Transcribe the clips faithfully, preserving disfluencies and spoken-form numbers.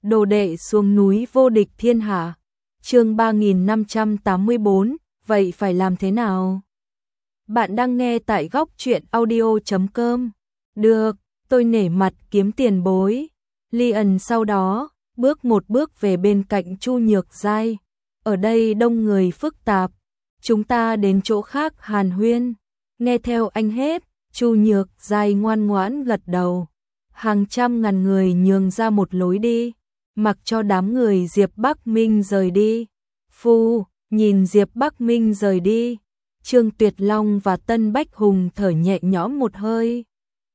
Đồ đệ xuống núi vô địch thiên hạ. Chương ba nghìn năm trăm tám mươi bốn, vậy phải làm thế nào? Bạn đang nghe tại góc truyện audio chấm com. Được, tôi nể mặt kiếm tiền bối. Lion sau đó, bước một bước về bên cạnh Chu Nhược Giai. Ở đây đông người phức tạp, chúng ta đến chỗ khác hàn huyên. Nghe theo anh hết, Chu Nhược Giai ngoan ngoãn gật đầu. Hàng trăm ngàn người nhường ra một lối đi, mặc cho đám người Diệp Bắc Minh rời đi. Phu, nhìn Diệp Bắc Minh rời đi, Trương Tuyệt Long và Tân Bách Hùng thở nhẹ nhõm một hơi.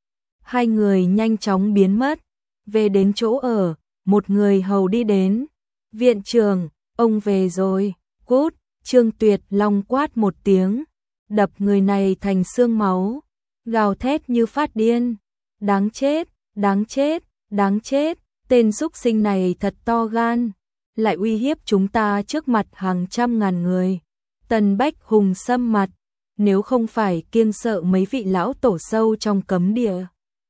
Hai người nhanh chóng biến mất, về đến chỗ ở, một người hầu đi đến. Viện trưởng, ông về rồi. Cút, Trương Tuyệt Long quát một tiếng, đập người này thành xương máu, gào thét như phát điên. Đáng chết, đáng chết, đáng chết, tên súc sinh này thật to gan, lại uy hiếp chúng ta trước mặt hàng trăm ngàn người. Tần Bách Hùng sâm mặt, nếu không phải kiêng sợ mấy vị lão tổ sâu trong cấm địa,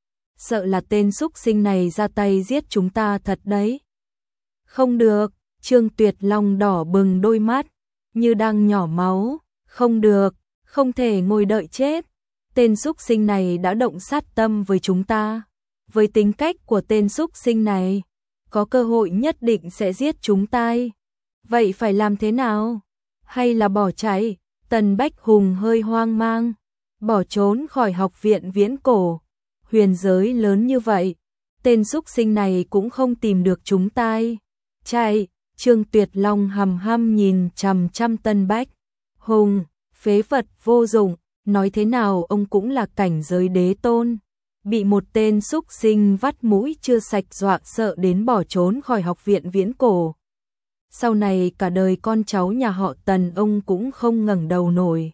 sợ là tên súc sinh này ra tay giết chúng ta thật đấy. Không được, Trương Tuyệt Long đỏ bừng đôi mắt, như đang nhỏ máu. Không được, không thể ngồi đợi chết. Tên súc sinh này đã động sát tâm với chúng ta. Với tính cách của tên súc sinh này, có cơ hội nhất định sẽ giết chúng ta. Vậy phải làm thế nào? Hay là bỏ chạy? Tần Bách Hùng hơi hoang mang. Bỏ trốn khỏi học viện viễn cổ. Huyền giới lớn như vậy, tên súc sinh này cũng không tìm được chúng ta. Chạy, Trương Tuyệt Long hầm hăm nhìn chằm chằm Tân Bách Hùng, phế vật vô dụng, nói thế nào ông cũng là cảnh giới đế tôn. Bị một tên súc sinh vắt mũi chưa sạch dọa sợ đến bỏ trốn khỏi học viện viễn cổ. Sau này cả đời con cháu nhà họ Tần ông cũng không ngẩng đầu nổi.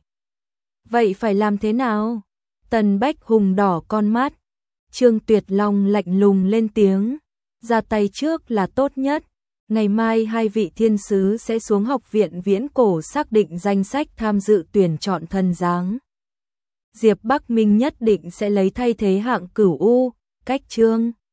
Vậy phải làm thế nào? Tần Bách Hùng đỏ con mắt. Trương Tuyệt Long lạnh lùng lên tiếng, ra tay trước là tốt nhất. Ngày mai hai vị thiên sứ sẽ xuống học viện viễn cổ xác định danh sách tham dự tuyển chọn thần giáng. Diệp Bắc Minh nhất định sẽ lấy thay thế hạng cửu u, cách chương.